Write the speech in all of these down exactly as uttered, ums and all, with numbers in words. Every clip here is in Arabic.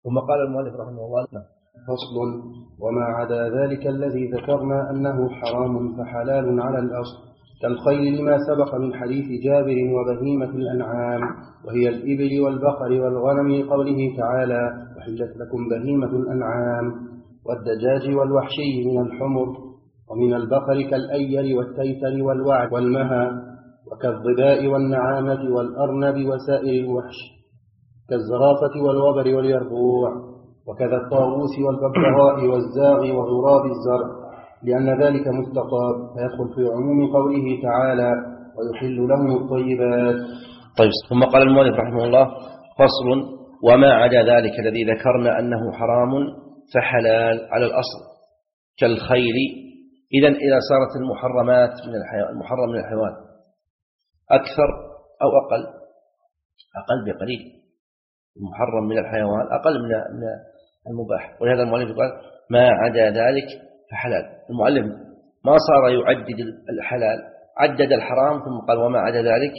ثم قال المؤلف رحمه الله: فصل: وما عدا ذلك الذي ذكرنا أنه حرام فحلال على الأصل، كالخيل لما سبق من حديث جابر وبهيمة الأنعام وهي الإبل والبقر والغنم لقوله تعالى: وحلت لكم بهيمة الأنعام، والدجاج والوحشي من الحمر، ومن البقر كالأير والتيتر والوعد والمهى، وكالظباء والنعامة والأرنب وسائر الوحش، كالزرافة والوبر واليربوع، وكذا الطاووس والببغاء والزاغ وغراب الزرع، لأن ذلك مستطاب فيدخل في عموم قوله تعالى: ويحل لهم الطيبات. طيب. ثم قال المؤلف رحمه الله: فصل: وما عدا ذلك الذي ذكرنا أنه حرام فحلال على الأصل، كالخيل. إذن إذا صارت المحرمات من الحيوان المحرم من الحيوان أكثر أو أقل أقل بقليل، المحرم من الحيوان أقل من المباح، ولهذا المؤلف قال: ما عدا ذلك فحلال. المؤلف ما صار يعدد الحلال، عدد الحرام ثم قال: وما عدا ذلك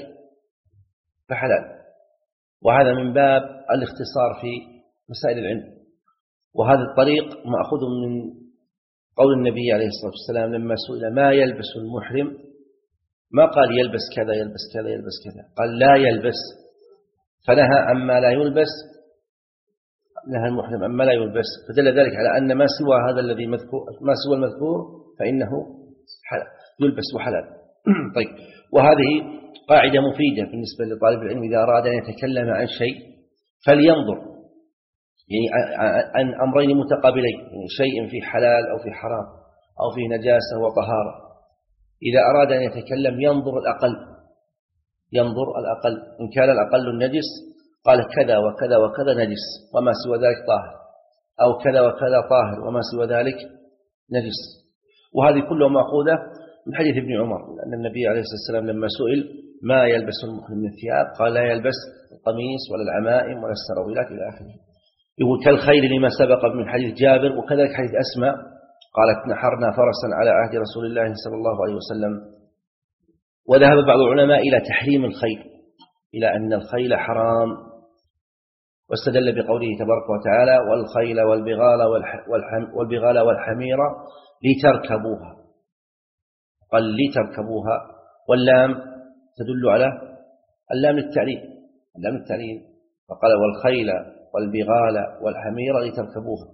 فحلال. وهذا من باب الاختصار في مسائل العلم، وهذا الطريق مأخوذ من قول النبي عليه الصلاة والسلام لما سئل ما يلبس المحرم، ما قال يلبس كذا يلبس كذا يلبس كذا، قال لا يلبس، فنهى عما لا يلبس، نهى المحرم عما لا يلبس، فدل ذلك على أن ما سوى هذا الذي مذكور، ما سوى المذكور فإنه حلال، يلبس وحلال. طيب. وهذه قاعدة مفيدة بالنسبة لطالب العلم إذا أراد أن يتكلم عن شيء فلينظر يعني عن أمرين متقابلين، يعني شيء في حلال أو في حرام أو في نجاسة وطهارة. إذا أراد أن يتكلم ينظر الأقل، ينظر الأقل، إن كان الأقل النجس قال كذا وكذا وكذا نجس وما سوى ذلك طاهر، أو كذا وكذا طاهر وما سوى ذلك نجس. وهذه كلها مأخوذة من حديث ابن عمر، أن النبي عليه الصلاة والسلام لما سئل ما يلبس المحرم من الثياب قال لا يلبس القميص ولا العمائم ولا السراويلات إلى آخره. يقول كالخيل لما سبق من حديث جابر، وكذلك حديث أسماء قالت: نحرنا فرسا على عهد رسول الله صلى الله عليه وسلم. وذهب بعض العلماء إلى تحريم الخيل، إلى أن الخيل حرام، واستدل بقوله تبارك وتعالى: والخيل والبغال والبغال والحمير لتركبوها، قال لتركبوها، واللام تدل على اللام للتعليل، اللام للتعليل، فقال: والخيل والبغال والحمير لتركبوها.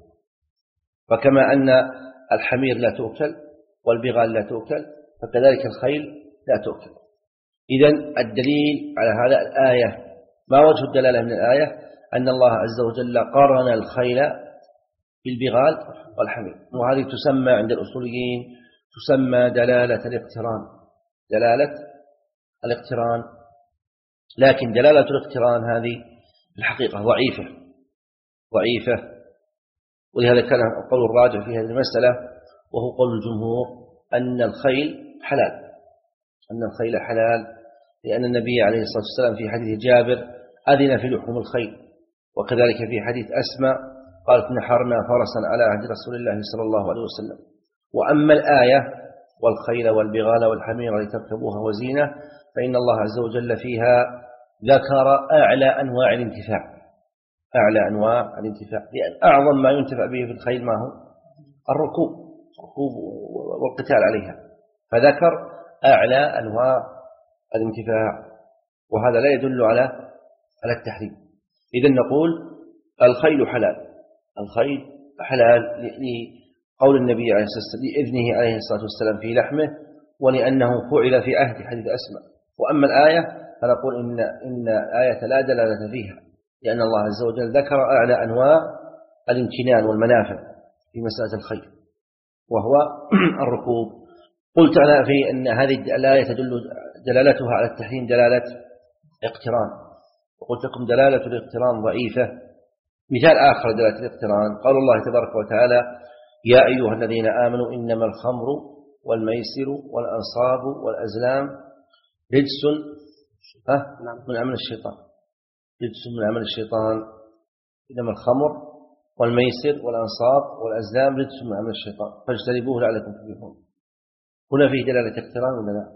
فكما أن الحمير لا تؤكل والبغال لا تؤكل فكذلك الخيل لا تؤكل. إذن الدليل على هذا الآية، ما وجه الدلالة من الآية؟ أن الله عز وجل قارن الخيل بالبغال والحمير، وهذه تسمى عند الأصوليين تسمى دلالة الاقتران، دلالة الاقتران. لكن دلالة الاقتران هذه في الحقيقة ضعيفة ضعيفة ولهذا كان القول الراجح في هذه المسألة وهو قول الجمهور أن الخيل حلال، أن الخيل حلال، لأن النبي عليه الصلاة والسلام في حديث جابر أذن في لحوم الخيل، وكذلك في حديث أسماء قالت: نحرنا فرسا على عهد رسول الله صلى الله عليه وسلم. وأما الآية: والخيل والبغال والحمير لتركبوها وزينة، فإن الله عز وجل فيها ذكر أعلى أنواع الانتفاع، أعلى أنواع الانتفاع، لأن أعظم ما ينتفع به في الخيل ما هو؟ الركوب، الركوب والقتال عليها، فذكر أعلى أنواع الانتفاع، وهذا لا يدل على على التحريم. إذن نقول الخيل حلال، الخيل حلال لقول النبي عليه الصلاة والسلام، لإذنه عليه الصلاة والسلام في لحمه، ولأنه فعل في عهد حديث أسماء. وأما الآية فنقول إن إن آية لا دلالة فيها، لأن الله عز وجل ذكر أعلى أنواع الامتنان والمنافع في مسألة الخير وهو الركوب. قلت أنا في أن هذه الآية تدل دلالتها على التحريم دلالة اقتران، وقلت لكم دلالة الاقتران ضعيفة. مثال آخر دلالة الاقتران قال الله تبارك وتعالى: يا أيها الذين آمنوا إنما الخمر والميسر والأنصاب والأزلام رجس من عمل الشيطان، رجس من عمل الشيطان. إنما الخمر والميسر والأنصاب والأزلام رجس من عمل الشيطان فاجتنبوه لعلكم تفلحون. هنا فيه دلالة اقتران ولا لا؟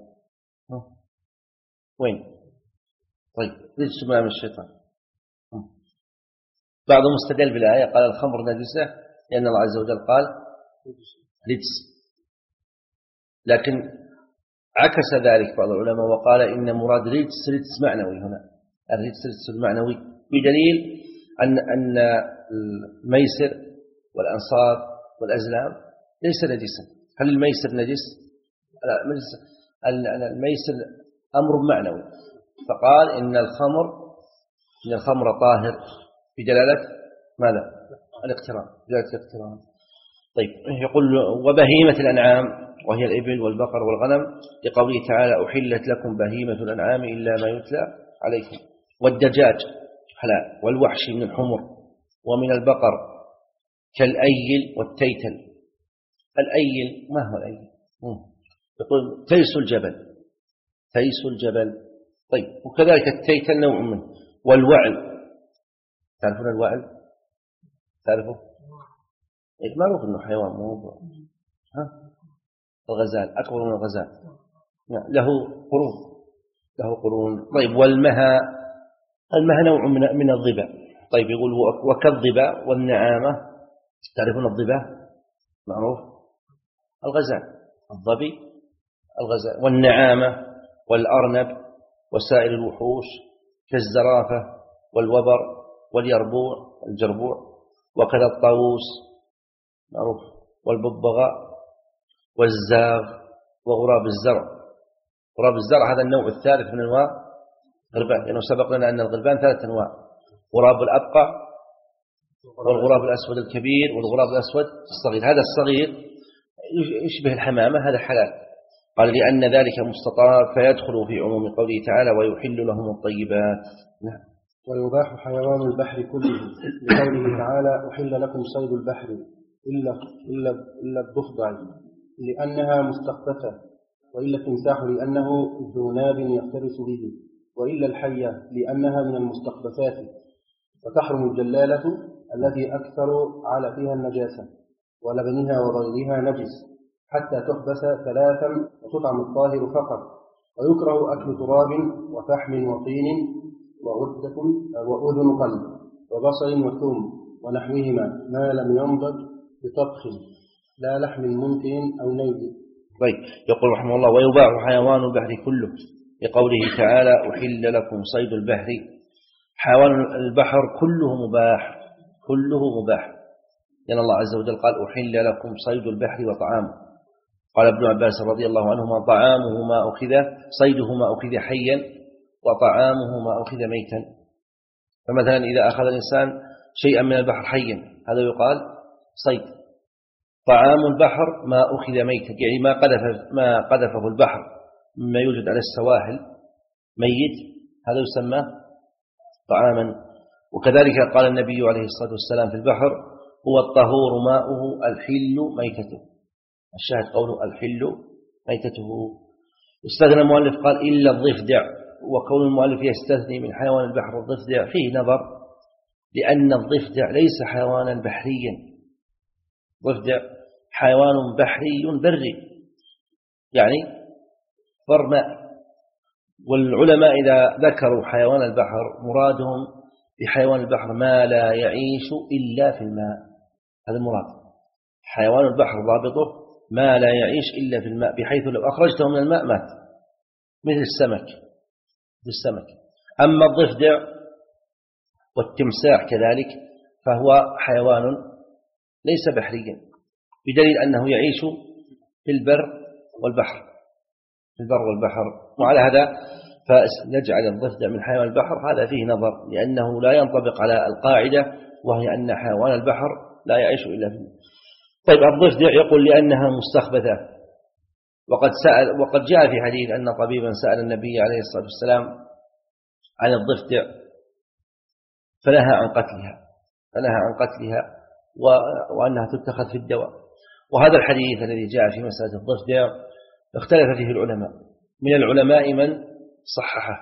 وين؟ طيب، رجس من عمل الشيطان. بعضهم استدل بالآية قال الخمر نجسة لأن الله عز وجل قال رجس، لكن عكس ذلك بعض العلماء وقال إن مراد رجس رجس معنوي، هنا الرجس رجس المعنوي، بدليل أن أن الميسر والأنصاب والأزلام ليس نجسا. هل الميسر نجس؟ الميسر أمر معنوي، فقال إن الخمر إن الخمر طاهر بدلالة ماذا؟ الاقتران، بدلالة الاقتران. طيب يقول وبهيمة الأنعام وهي الإبل والبقر والغنم، لقوله تعالى أحلت لكم بهيمة الأنعام إلا ما يتلى عليكم، والدجاج حلال، والوحش من الحمر ومن البقر كالأيل والتيتل. الأيل ما هو الأيل؟ يقول تيس الجبل، تيس الجبل. طيب وكذلك التيتل نوع منه، والوعل، تعرفون الوعل؟ تعرفه؟ إيه معروف إنه حيوان مو ها؟ الغزال أكبر من الغزال، له قرون، له قرون. طيب والمها، المها نوع من من الظبا. طيب يقول وكالظبا والنعامة، تعرفون الظبا؟ معروف الغزال، الظبي الغزال، والنعامة والأرنب وسائر الوحوش كالزرافة والوبر واليربوع الجربوع، وكذا الطاووس معروف، والببغاء والزاغ وغراب الزرع. غراب الزرع هذا النوع الثالث من أنواع الغربان، لأنه يعني سبق لنا أن الغربان ثلاثة أنواع: غراب الأبقع، والغراب الأسود الكبير، والغراب الأسود الصغير. هذا الصغير يشبه الحمامة، هذا حلال. قال لأن ذلك مستطاب فيدخل في عموم قوله تعالى ويحل لهم الطيبات. نعم. ويباح حيوان البحر كله، لقوله تعالى أحل لكم صيد البحر إلا إلا إلا الضفدع لأنها مستخففة، وإلا التمساح لأنه ذو ناب يفترس به، وإلا الحية لأنها من المستخبثات. وتحرم الجلالة التي أكثر على فيها النجاسة، ولبنها وغيرها نجس، حتى تحبس ثلاثا وتطعم الطاهر فقط. ويكره أكل تراب وفحم وطين وغدة وأذن قلب وبصل وثوم ونحوهما ما لم ينضج بطبخ لا لحم منتن أو نيد. طيب يقول رحمه الله ويباح حيوان البحر كله، لقوله تعالى أحل لكم صيد البحر. حيوان البحر كله مباح، كله مباح، لأن الله عز وجل قال أحل لكم صيد البحر وطعامه. قال ابن عباس رضي الله عنهما طعامه ما أخذ صيده ما أخذ حيا وطعامه ما أخذ ميتا. فمثلا إذا أخذ الإنسان شيئا من البحر حيا هذا يقال صيد. طعام البحر ما أخذ ميتا، يعني ما قذف ما قذفه البحر مما يوجد على السواحل ميت، هذا يسمى طعاما. وكذلك قال النبي عليه الصلاة والسلام في البحر هو الطهور ماؤه الحل ميتته. الشاهد قوله الحل ميتته. استثنى المؤلف قال إلا الضفدع، وكون المؤلف يستثني من حيوان البحر الضفدع فيه نظر، لأن الضفدع ليس حيوانا بحريا. ضفدع حيوان بحري بري، يعني برماء. والعلماء إذا ذكروا حيوان البحر مرادهم بحيوان البحر ما لا يعيش إلا في الماء، هذا المراد. حيوان البحر ضابطه ما لا يعيش إلا في الماء، بحيث لو أخرجته من الماء مات، مثل السمك مثل السمك. أما الضفدع والتمساح كذلك فهو حيوان ليس بحريا، بدليل أنه يعيش في البر والبحر، في البر والبحر. وعلى هذا فنجعل الضفدع من حيوان البحر هذا فيه نظر، لأنه لا ينطبق على القاعدة وهي أن حيوان البحر لا يعيش إلا في الماء. طيب الضفدع يقول لأنها مستخبثة، وقد سأل وقد جاء في حديث أن طبيبا سأل النبي عليه الصلاة والسلام عن الضفدع فنهى عن قتلها فنهى عن قتلها وأنها تتخذ في الدواء. وهذا الحديث الذي جاء في مسألة الضفدع اختلف فيه العلماء، من العلماء من صححه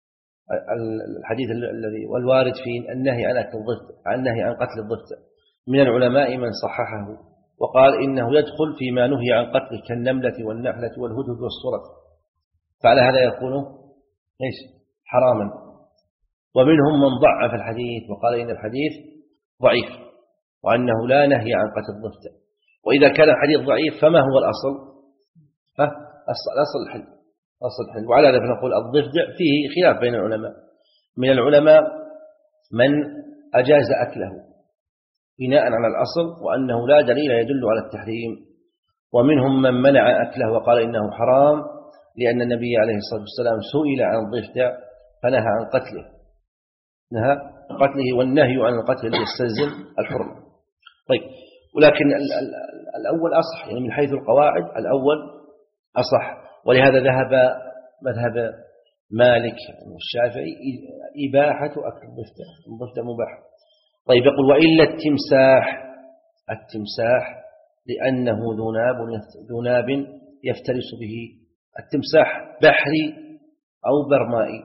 الحديث الذي والوارد في النهي عن الضفدع النهي عن قتل الضفدع، من العلماء من صححه وقال إنه يدخل فيما نهي عن قتله كالنملة والنحلة والهدهد والصرف، فعلى هذا يكون إيش حراما. ومنهم من ضعف الحديث وقال إن الحديث ضعيف، وأنه لا نهي عن قتل الضفدع. وإذا كان الحديث ضعيف فما هو الأصل؟ ها؟ الأصل الحل، أصل الحل. وعلى هذا فنقول الضفدع فيه خلاف بين العلماء. من العلماء من أجاز أكله بناء على الأصل وأنه لا دليل يدل على التحريم، ومنهم من منع أكله وقال إنه حرام، لأن النبي عليه الصلاة والسلام سئل عن الضفدع فنهى عن قتله، نهى عن قتله، والنهي عن القتل يستلزم الحرمة. طيب، ولكن الأول أصح، يعني من حيث القواعد الأول أصح، ولهذا ذهب مذهب مالك والشافعي إباحة أكل الضفدع، الضفدع مباح. طيب، يقول وإلا التمساح، التمساح لأنه ذو ناب يفترس به. التمساح بحري أو برمائي؟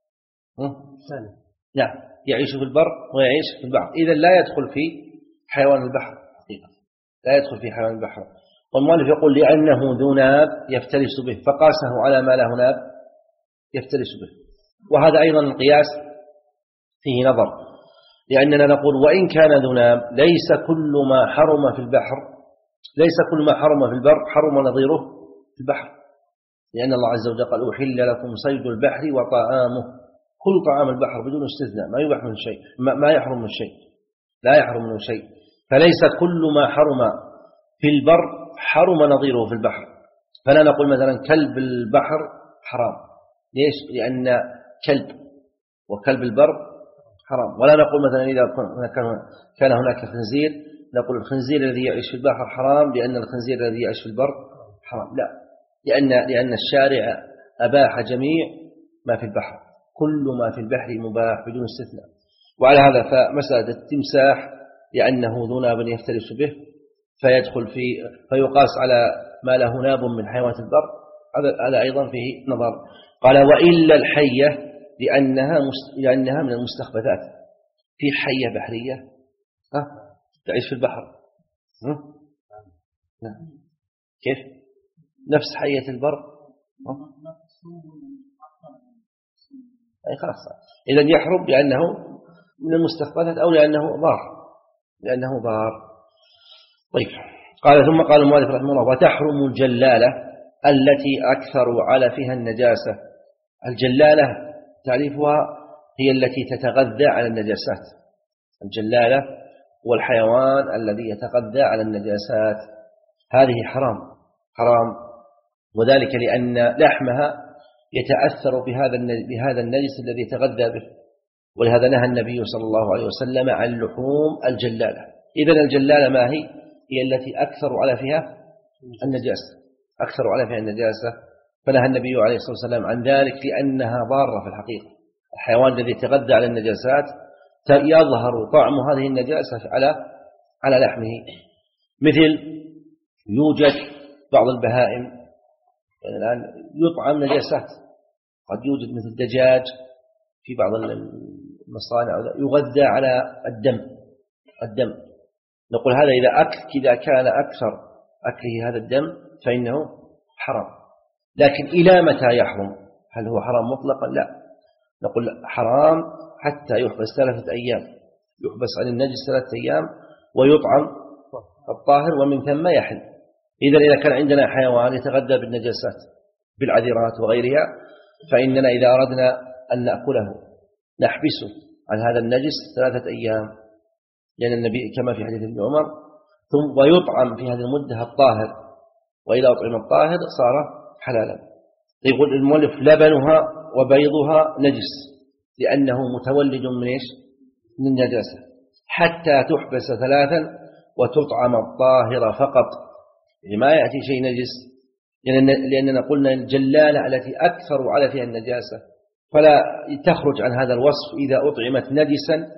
نعم، يعيش في البر ويعيش في البحر، إذا لا يدخل في حيوان البحر حقيقة، لا يدخل في حيوان البحر. والمؤلف يقول لأنه ذو ناب يفترس به، فقاسه على ما له ناب يفترس به. وهذا أيضا القياس فيه نظر، لأننا نقول وإن كان ذو ناب ليس كل ما حرم في البحر، ليس كل ما حرم في البر حرم نظيره في البحر، لأن الله عز وجل قال أحل لكم صيد البحر وطعامه، كل طعام البحر بدون استثناء، ما يباح من شيء، ما يحرم من شيء، لا يحرم من شيء. فليس كل ما حرم في البر حرم نظيره في البحر. فلا نقول مثلا كلب البحر حرام، ليش؟ لأن كلب وكلب البر حرام. ولا نقول مثلا إذا كان هناك خنزير نقول الخنزير الذي يعيش في البحر حرام لأن الخنزير الذي يعيش في البر حرام، لا، لأن لأن الشارع أباح جميع ما في البحر، كل ما في البحر مباح بدون استثناء. وعلى هذا فمسألة التمساح لأنه ذو ناب يفترس به فيدخل في فيقاس على ما له ناب من حيوانات البر، هذا أيضا فيه نظر. قال وإلا الحية لأنها لأنها من المستخبثات. في حية بحرية ها تعيش في البحر، كيف؟ نفس حية البر، أي خلاص، إذا يحرم لأنه من المستخبثات أو لأنه ضار، لأنه ضار. طيب، قال ثم قال المؤلف رحمه الله وتحرم الجلالة التي أكثر على فيها النجاسة. الجلالة تعريفها هي التي تتغذى على النجاسات. الجلالة والحيوان الذي يتغذى على النجاسات هذه حرام، حرام، وذلك لأن لحمها يتأثر بهذا بهذا النجس الذي يتغذى به، ولهذا نهى النبي صلى الله عليه وسلم عن لحوم الجلالة. إذن الجلالة ما هي؟ هي التي أكثر على فيها النجاسة، أكثر على فيها النجاسة، فنهى النبي عليه الصلاة والسلام عن ذلك لأنها ضارة في الحقيقة. الحيوان الذي يتغذى على النجاسات يظهر طعم هذه النجاسة على على لحمه. مثل يوجد بعض البهائم يعني الآن يطعم نجاسات، قد يوجد مثل الدجاج في بعض المصانع يغذى على الدم الدم نقول هذا إذا أكل إذا كان أكثر أكله هذا الدم فإنه حرام. لكن إلى متى يحرم؟ هل هو حرام مطلقا؟ لا، نقول حرام حتى يحبس ثلاثة أيام، يحبس عن النجس ثلاثة أيام ويطعم الطاهر ومن ثم يحل. إذا إذا كان عندنا حيوان يتغذى بالنجاسات بالعذرات وغيرها فإننا إذا أردنا أن نأكله نحبسه عن هذا النجس ثلاثة أيام، لأن النبي كما في حديث ابن عمر ثم ويطعم في هذه المدة الطاهر، وإذا أطعم الطاهر صار حلالا. يقول المؤلف لبنها وبيضها نجس لأنه متولد من إيش؟ من النجاسة، حتى تحبس ثلاثا وتطعم الطاهر فقط، يعني ما يأتي شيء نجس، لأننا قلنا الجلالة التي أكثر على فيها النجاسة فلا تخرج عن هذا الوصف إذا أطعمت نجسا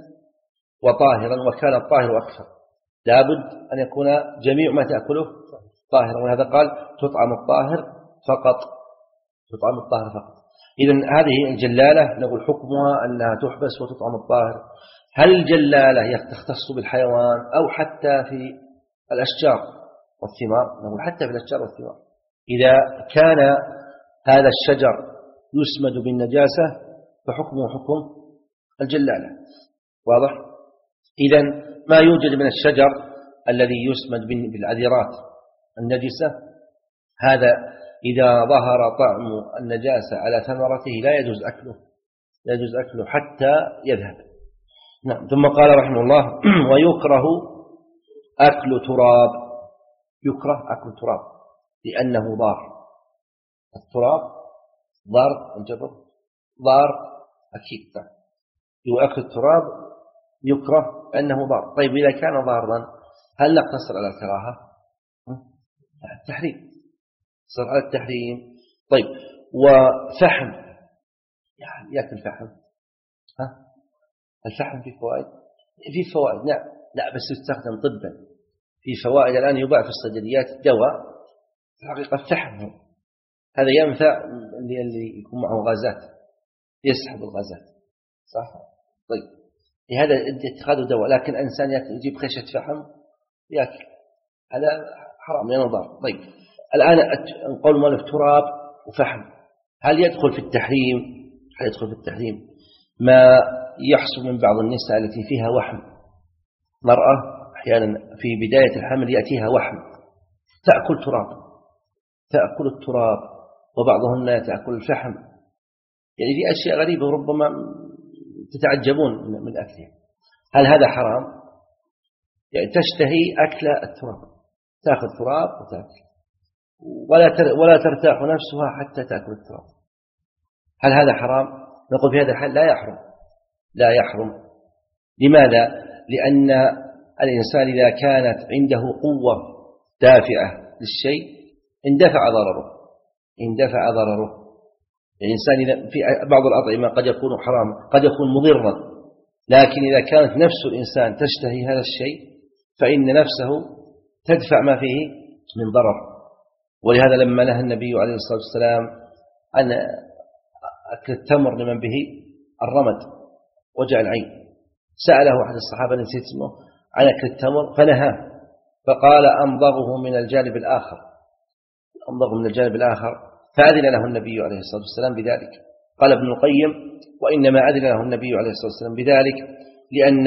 وطاهرا وكان الطاهر أكثر، لابد أن يكون جميع ما تأكله طاهرا، ولهذا قال تطعم الطاهر فقط، تطعم الطاهر فقط. إذن هذه الجلالة نقول حكمها أنها تحبس وتطعم الطاهر. هل الجلالة تختص بالحيوان أو حتى في الأشجار والثمار؟ نقول حتى في الأشجار والثمار، إذا كان هذا الشجر يسمد بالنجاسة فحكمه حكم الجلالة، واضح؟ إذن ما يوجد من الشجر الذي يسمد بالعذرات النجسة، هذا إذا ظهر طعم النجاسة على ثمرته لا يجوز أكله، لا يجوز أكله حتى يذهب. نعم. ثم قال رحمه الله: ويكره أكل تراب، يكره أكل تراب لأنه ضار. التراب ضار، الجبر ضار أكيد، وأكل التراب يكره لأنه ضار. طيب إذا كان ضارا هل نقتصر على الكراهة؟ التحريم، صار على التحريم. طيب وفحم، يعني يأكل فحم، ها الفحم فيه فوائد، فيه فوائد نعم، لا بس يستخدم طبا، في فوائد. الآن يباع في الصيدليات دواء في الحقيقة فحم، هذا ينفع اللي يكون معه غازات، يسحب الغازات، صح؟ طيب لهذا اتخاذ دواء، لكن إنسان يجيب خشة فحم يأكل، هذا حرام لأنه ضار. طيب الآن نقول مالك تراب وفحم، هل يدخل في التحريم؟ هل يدخل في التحريم ما يحصل من بعض النساء التي فيها وحم؟ مرأة أحيانا في بداية الحمل يأتيها وحم تأكل تراب، تأكل التراب، وبعضهن تأكل الفحم، يعني في أشياء غريبة ربما تتعجبون من أكلها. هل هذا حرام؟ يعني تشتهي أكل التراب، تأخذ تراب وتأكل، ولا ولا ترتاح نفسها حتى تأكل التراب، هل هذا حرام؟ نقول في هذا الحال لا يحرم، لا يحرم. لماذا؟ لأن الإنسان إذا كانت عنده قوة دافعة للشيء اندفع ضرره، اندفع ضرره. الإنسان إذا في بعض الأطعمة قد يكون حراما، قد يكون مضرا، لكن إذا كانت نفس الإنسان تشتهي هذا الشيء فإن نفسه تدفع ما فيه من ضرر. ولهذا لما نهى النبي عليه الصلاة والسلام عن أكل التمر لمن به الرمد وجع العين، سأله أحد الصحابة نسيت اسمه عن أكل التمر فنهاه، فقال أمضغه من الجانب الآخر، أمضغه من الجانب الآخر، فأذن له النبي عليه الصلاة والسلام بذلك. قال ابن القيم: وإنما أذن له النبي عليه الصلاة والسلام بذلك لأن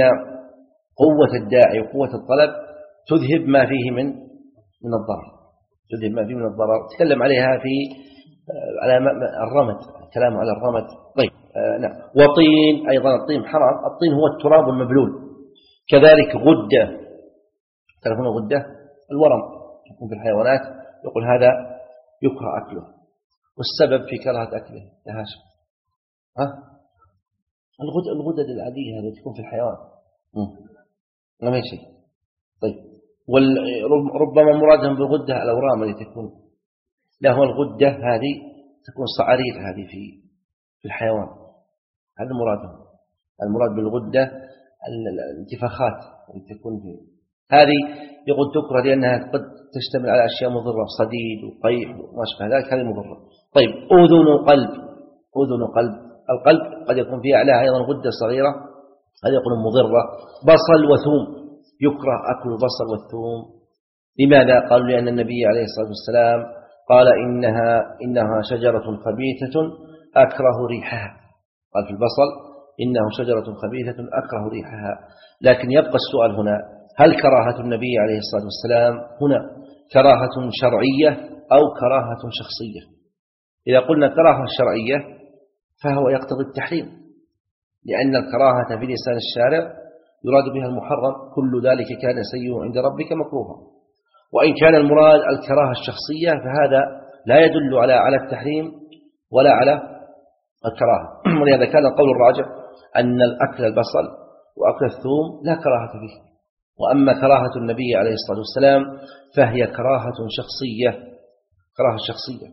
قوة الداعي وقوة الطلب تذهب ما فيه من من الضرر، تذهب ما فيه من الضرر. تكلم عليها في على الرمد، كلام على الرمد. طيب آه نعم. وطين، أيضا الطين حرام، الطين هو التراب المبلول. كذلك غدة، تعرفون غدة الورم يكون في الحيوانات، يقول هذا يكره أكله. والسبب في كراهة أكله يا هاشم؟ ها الغدد الغدد العادية التي تكون في الحيوان ما هي شيء. طيب وربما مرادهم بالغدة الأورام التي تكون له الغدة، هذه تكون صعارير هذه في في الحيوان، هذا مرادهم. المراد بالغدة الانتفاخات التي تكون فيه، هذه يقول تكره لأنها قد تشتمل على أشياء مضرة، صديد وقيح وما شابه ذلك، هذه مضرة. طيب أذن قلب، أذن قلب، القلب قد يكون فيه أعلاها أيضا غدة صغيرة، هذه يكون مضرة. بصل وثوم، يكره أكل البصل والثوم. لماذا؟ قالوا لأن النبي عليه الصلاة والسلام قال إنها إنها شجرة خبيثة أكره ريحها، قال في البصل إنه شجرة خبيثة أكره ريحها. لكن يبقى السؤال هنا، هل كراهة النبي عليه الصلاة والسلام هنا كراهة شرعية أو كراهة شخصية؟ إذا قلنا كراهة شرعية فهو يقتضي التحريم، لأن الكراهة في لسان الشارع يراد بها المحرم، كل ذلك كان سيئا عند ربك مكروها. وإن كان المراد الكراهة الشخصية فهذا لا يدل على على التحريم ولا على الكراهة. ولهذا كان القول الراجح أن الأكل البصل وأكل الثوم لا كراهة فيه. وأما كراهة النبي عليه الصلاة والسلام فهي كراهة شخصية، كراهة شخصية،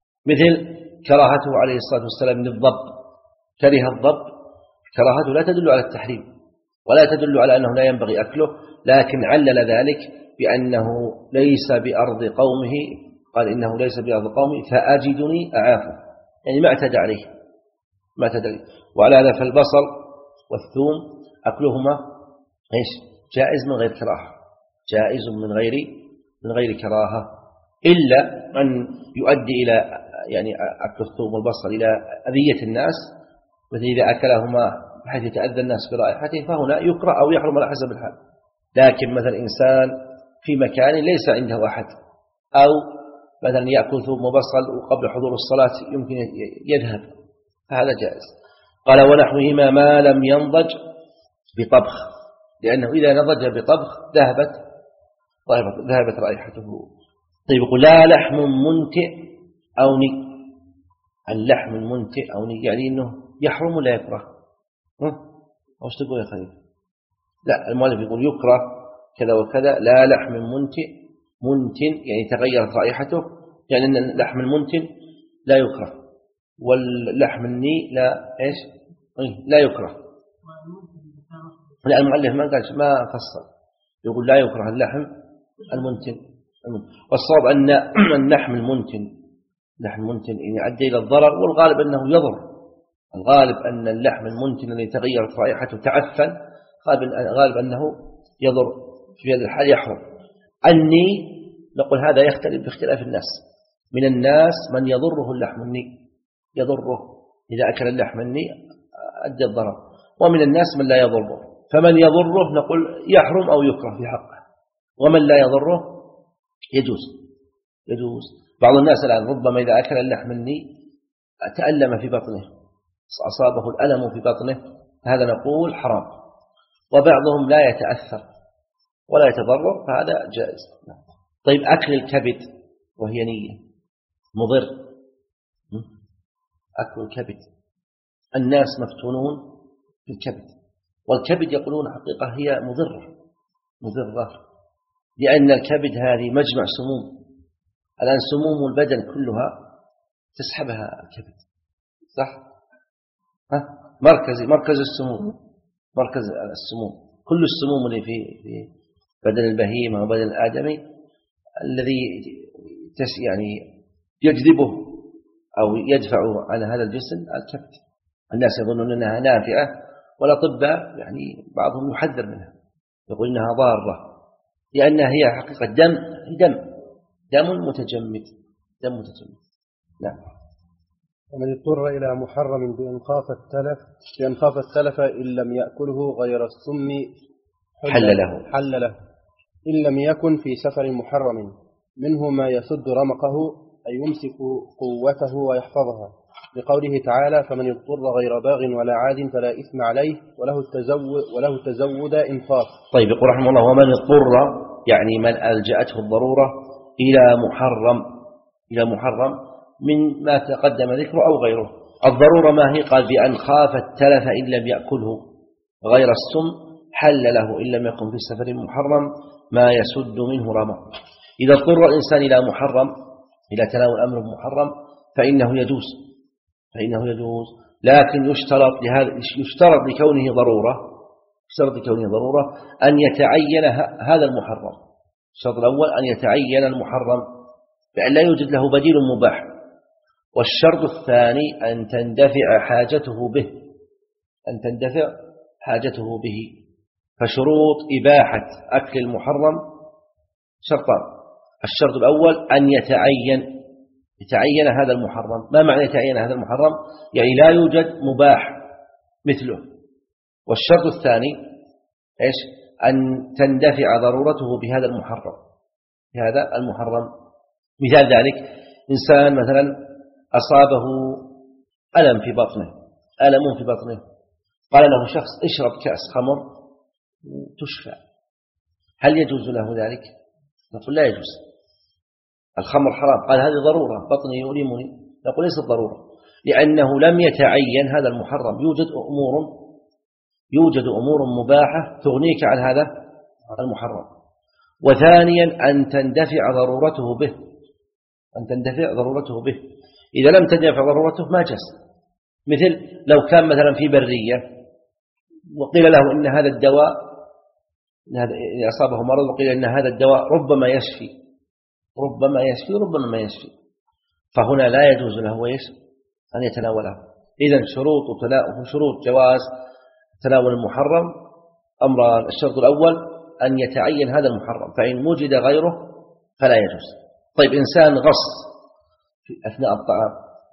مثل كراهته عليه الصلاة والسلام للضب، كره الضب، كراهته لا تدل على التحريم ولا تدل على أنه لا ينبغي أكله، لكن علل ذلك بأنه ليس بأرض قومه، قال إنه ليس بأرض قومه فأجدني أعافه، يعني ما اعتدى عليه، ما اعتدى عليه. وعلى هذا فالبصل والثوم أكلهما إيش؟ جائز من غير كراهة، جائز من غير من غير كراهة، إلا أن يؤدي إلى يعني أكل الثوم والبصل إلى أذية الناس، مثل إذا أكلهما بحيث يتأذى الناس برائحته فهنا يكره أو يحرم على حسب الحال. لكن مثلا إنسان في مكان ليس عنده أحد، أو مثلا يأكل ثوب مبصل وقبل حضور الصلاة يمكن يذهب، هذا جائز. قال ونحوهما ما لم ينضج بطبخ، لأنه إذا نضج بطبخ ذهبت ذهبت رائحته. طيب يقول لا لحم منتئ أو ني، اللحم المنتئ أو ني يعني أنه يحرم ولا يكره؟ أو تقول يا خليل؟ لا، المؤلف يقول يكره كذا وكذا. لا لحم منتئ، منتن يعني تغيرت رائحته، يعني أن اللحم المنتن لا يكره، واللحم الني لا إيش لا يكره. لا، المؤلف ما قال ما فصل، يقول لا يكره اللحم المنتن. والصواب أن اللحم المنتن لحم المنتن إن يؤدي إلى الضرر، والغالب أنه يضر. الغالب أن اللحم المنتن الذي تغيرت رائحته تعفن غالب أنه يضر، في هذا الحال يحرم. الني نقول هذا يختلف باختلاف الناس، من الناس من يضره اللحم الني، يضره إذا أكل اللحم الني أدى الضرر، ومن الناس من لا يضره. فمن يضره نقول يحرم أو يكره في حقه، ومن لا يضره يجوز يجوز. بعض الناس الآن ربما إذا أكل اللحم الني تألم في بطنه، أصابه الألم في بطنه، هذا نقول حرام. وبعضهم لا يتأثر ولا يتضرر، فهذا جائز. طيب أكل الكبد وهي نية مضر، أكل الكبد الناس مفتونون في الكبد، والكبد يقولون حقيقة هي مضرة مضرة، لأن الكبد هذه مجمع سموم. الآن سموم البدن كلها تسحبها الكبد، صح؟ ها؟ مركز مركز السموم، مركز السموم، كل السموم اللي في في بدن البهيمة وبدن الآدمي الذي يعني يجذبه أو يدفع على هذا الجسم الكبد. الناس يظنون أنها نافعة، والأطباء يعني بعضهم يحذر منها، يقول إنها ضارة، لأنها هي حقيقة دم دم دم متجمد دم متجمد. نعم. ومن اضطر إلى محرم بأن خاف التلف بأن خاف التلف إن لم يأكله غير السم حل له حل له إن لم يكن في سفر محرم، منه ما يسد رمقه أي يمسك قوته ويحفظها، لقوله تعالى فمن اضطر غير باغ ولا عاد فلا إثم عليه وله التزود وله التزود إن خاف. طيب يقول رحمه الله ومن اضطر يعني من ألجأته الضرورة إلى محرم إلى محرم من ما تقدم ذكره أو غيره. الضرورة ما هي؟ قال بأن خاف التلف إن لم يأكله غير السم حل له إن لم يكن في السفر محرم ما يسد منه رمق. إذا اضطر الإنسان إلى محرم إلى تناول أمر محرم فإنه يجوز فإنه يجوز لكن يشترط لهذا يشترط لكونه ضرورة يشترط لكونه ضرورة أن يتعين هذا المحرم. الشرط الأول أن يتعين المحرم بأن لا يوجد له بديل مباح. والشرط الثاني أن تندفع حاجته به أن تندفع حاجته به. فشروط إباحة أكل المحرم شرطان. الشرط الأول أن يتعين يتعين هذا المحرم. ما معنى يتعين هذا المحرم؟ يعني لا يوجد مباح مثله. والشرط الثاني إيش؟ أن تندفع ضرورته بهذا المحرم بهذا المحرم. مثال ذلك إنسان مثلا أصابه ألم في بطنه ألم في بطنه قال له شخص اشرب كأس خمر تشفى، هل يجوز له ذلك؟ نقول لا يجوز، الخمر حرام. قال هذه ضرورة بطني يؤلمني، نقول ليست ضرورة لأنه لم يتعين هذا المحرم. يوجد أمور يوجد أمور مباحة تغنيك عن هذا المحرم. وثانيا أن تندفع ضرورته به أن تندفع ضرورته به. إذا لم تندفع ضرورته ما جاز. مثل لو كان مثلا في برية وقيل له إن هذا الدواء إذا أصابه مرض وقيل إن هذا الدواء ربما يشفي ربما يشفي ربما ما يشفي، فهنا لا يجوز له إيش أن يتناوله. إذن شروط شروط جواز تناول المحرم أمران. الشرط الأول أن يتعين هذا المحرم، فإن وجد غيره فلا يجوز. طيب إنسان غص في أثناء الطعام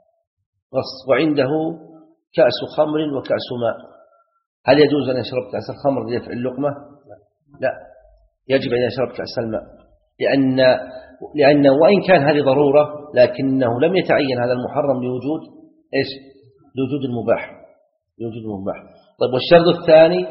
غص وعنده كأس خمر وكأس ماء، هل يجوز أن يشرب كأس الخمر ليدفع اللقمة؟ لا يجب أن يشرب كأس الماء، لأن لأن وإن كان هذه ضرورة لكنه لم يتعين هذا المحرم لوجود إيش؟ لوجود المباح، لوجود المباح. طيب، والشرط الثاني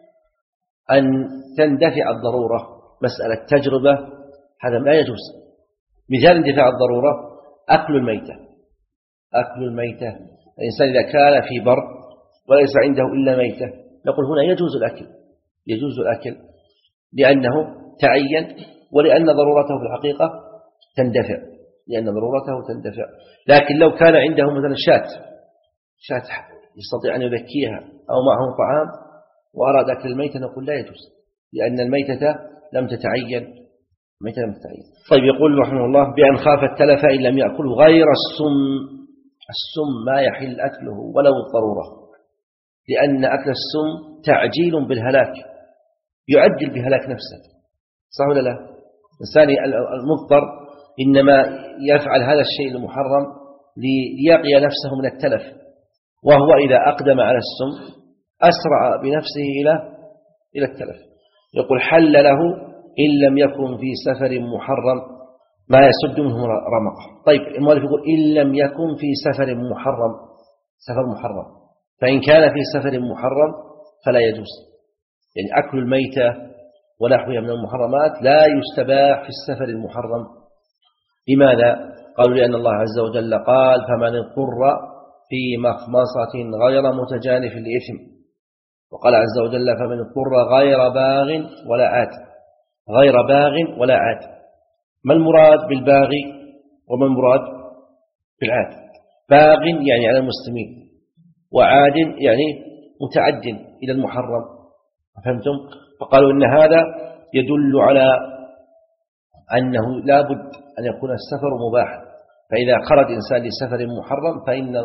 أن تندفع الضرورة. مسألة تجربة هذا لا يجوز. مثال اندفاع الضرورة أكل الميتة، أكل الميتة. الإنسان إذا كان في بر وليس عنده إلا ميتة نقول هنا يجوز الأكل، يجوز الأكل لأنه تعين ولأن ضرورته في الحقيقة تندفع، لأن ضرورته تندفع. لكن لو كان عنده مثلا شاة شاة يستطيع أن يذكيها أو معه طعام وأراد أكل الميتة نقول لا يجوز، لأن الميتة لم تتعين، الميتة لم تتعين. طيب، يقول رحمه الله بأن خاف التلف إن لم يأكله غير السم. السم ما يحل أكله ولو الضرورة، لأن أكل السم تعجيل بالهلاك، يعجل بهلاك نفسه، صح ولا لا؟ الإنسان المضطر إنما يفعل هذا الشيء المحرم ليقي نفسه من التلف، وهو إذا أقدم على السم أسرع بنفسه إلى إلى التلف. يقول حل له إن لم يكن في سفر محرم ما يسد منه رمقه. طيب، المؤلف يقول إن لم يكن في سفر محرم، سفر محرم، فإن كان في سفر محرم فلا يجوز، يعني أكل الميتة ونحوها من المحرمات لا يستباح في السفر المحرم. لماذا؟ قالوا لأن الله عز وجل قال فمن اضطر في مخمصة غير متجانف لإثم، وقال عز وجل فمن اضطر غير باغ ولا عاد، غير باغ ولا عاد. ما المراد بالباغي وما المراد بالعاد؟ باغ يعني على المسلمين، وعاد يعني متعد إلى المحرم، فهمتم؟ فقالوا إن هذا يدل على أنه لا بد أن يكون السفر مباحا، فإذا خرج إنسان لسفر محرم فإن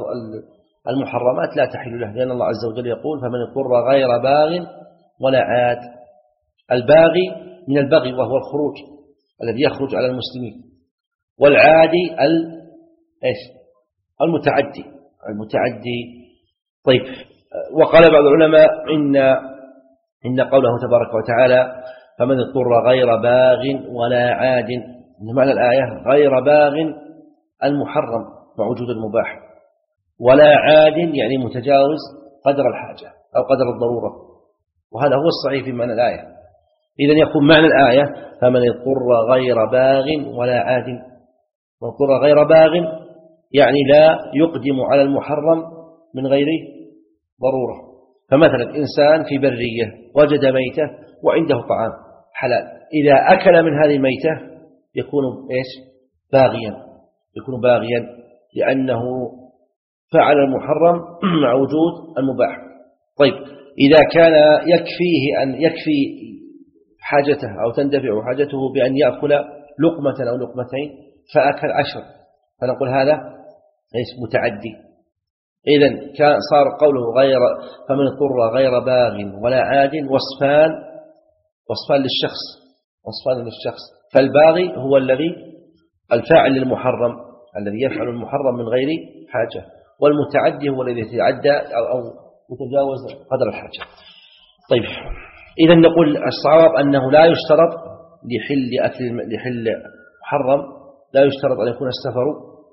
المحرمات لا تحل له، لأن الله عز وجل يقول فمن اضطر غير باغ ولا عاد. الباغي من البغي وهو الخروج الذي يخرج على المسلمين، والعادي ايش؟ المتعدي، المتعدي. طيب، وقال بعض العلماء إن إن قوله تبارك وتعالى فمن اضطر غير باغ ولا عاد، إن معنى الآية غير باغ المحرم مع وجود المباح، ولا عاد يعني متجاوز قدر الحاجة أو قدر الضرورة، وهذا هو الصحيح في معنى الآية. إذن يكون معنى الآية فمن اضطر غير باغ ولا عاد. من اضطر غير باغ يعني لا يقدم على المحرم من غير ضرورة. فمثلا إنسان في برية وجد ميتة وعنده طعام حلال، إذا أكل من هذه الميتة يكون إيش؟ باغيا، يكون باغيا لأنه فعل المحرم مع وجود المباح. طيب، إذا كان يكفيه أن يكفي حاجته أو تندفع حاجته بأن يأكل لقمة أو لقمتين فأكل عشر فنقول هذا ليس متعدي. إذن كان صار قوله غير فمن اضطر غير باغ ولا عاد وصفان، وصفان للشخص، وصفان للشخص. فالباغي هو الذي الفاعل للمحرم الذي يفعل المحرم من غير حاجة، والمتعدي هو الذي يتعدى أو يتجاوز قدر الحاجة. طيب، إذن نقول الصواب أنه لا يشترط لحل أكل لحل محرم لا يشترط أن يكون السفر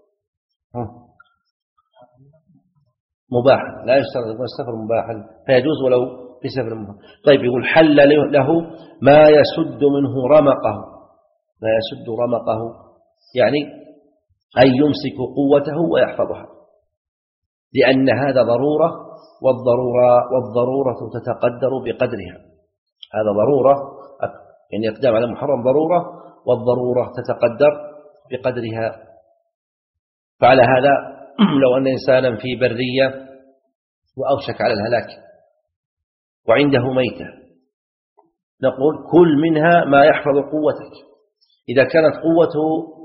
مباحا، لا يشترط أن يكون السفر مباحا فيجوز ولو في سفر محرم. طيب، يقول حل له ما يسد منه رمقه، ما يسد رمقه يعني أن يمسك قوته ويحفظها، لأن هذا ضرورة، والضرورة والضرورة تتقدر بقدرها. هذا ضرورة يعني إقدام على محرم ضرورة، والضرورة تتقدر بقدرها. فعلى هذا لو أن إنسانا في برية وأوشك على الهلاك وعنده ميتة نقول كل منها ما يحفظ قوتك. إذا كانت قوته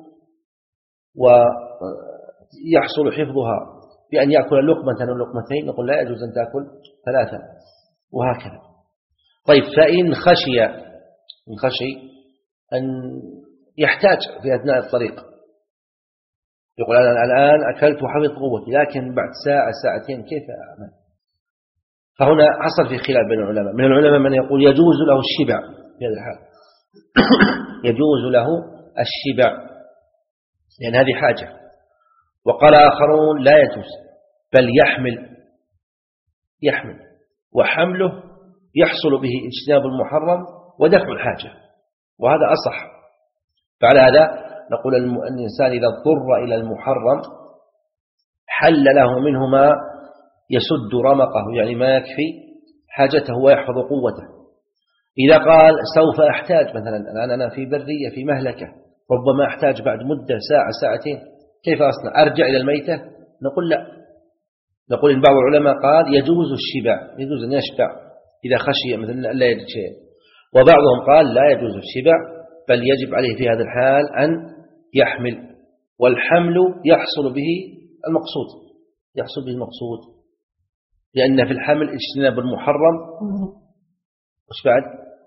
ويحصل حفظها بأن يأكل لقمة أو لقمتين نقول لا يجوز أن تأكل ثلاثة، وهكذا. طيب، فإن خشي إن خشي أن يحتاج في أثناء الطريق، يقول أنا الآن أكلت وحفظت قوتي لكن بعد ساعة ساعتين كيف أعمل؟ فهنا حصل في خلاف بين العلماء. من العلماء من يقول يجوز له الشبع في هذا الحال، يجوز له الشبع لأن هذه حاجة. وقال آخرون لا يجوز بل يحمل يحمل وحمله يحصل به اجتناب المحرم ودفع الحاجة، وهذا أصح. فعلى هذا نقول الإنسان إذا اضطر إلى المحرم حل له منه ما يسد رمقه، يعني ما يكفي حاجته ويحفظ قوته. إذا قال سوف أحتاج مثلا الآن أنا في برية في مهلكة، ربما أحتاج بعد مدة ساعة ساعتين، كيف أصنع؟ أرجع إلى الميتة؟ نقول لا، نقول إن بعض العلماء قال يجوز الشبع، يجوز أن يشبع إذا خشي مثلا لا يجد شيء، وبعضهم قال لا يجوز الشبع بل يجب عليه في هذا الحال أن يحمل، والحمل يحصل به المقصود يحصل به المقصود لأن في الحمل اجتناب المحرم وش بعد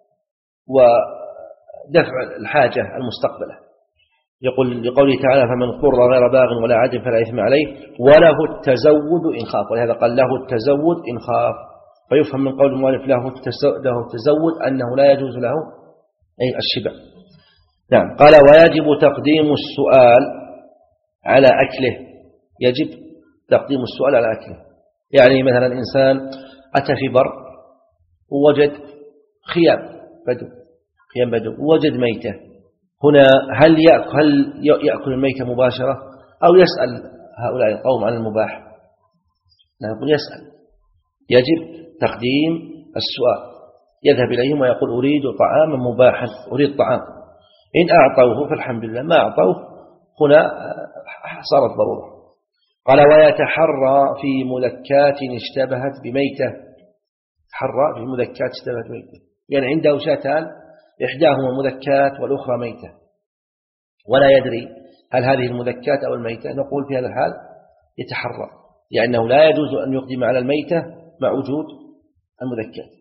ودفع الحاجة المستقبلة. يقول لقوله تعالى فمن اضطر غير باغ ولا عاد فلا إثم عليه وله التزود إن خاف، ولهذا قال له التزود إن خاف. فيفهم من قول المؤلف له التزود أنه لا يجوز له أي الشبع. نعم. قال ويجب تقديم السؤال على أكله، يجب تقديم السؤال على أكله. يعني مثلا إنسان أتى في بر ووجد خيام بدو خيام بدو ووجد ميتة، هنا هل يأكل, هل يأكل الميتة مباشرة أو يسأل هؤلاء القوم عن المباح؟ نقول يسأل، يجب تقديم السؤال، يذهب إليهم ويقول أريد طعاما مباحا، أريد طعام، إن أعطوه فالحمد لله، ما أعطوه هنا صارت ضرورة. قال ويتحرى في مذكات اشتبهت بميتة، تحرى في مذكات اشتبهت بميتة، يعني عنده شاتان إحداهما مذكات والأخرى ميتة ولا يدري هل هذه المذكات أو الميتة، نقول في هذا الحال يتحرى، لأنه لا يجوز أن يقدم على الميتة مع وجود المذكات.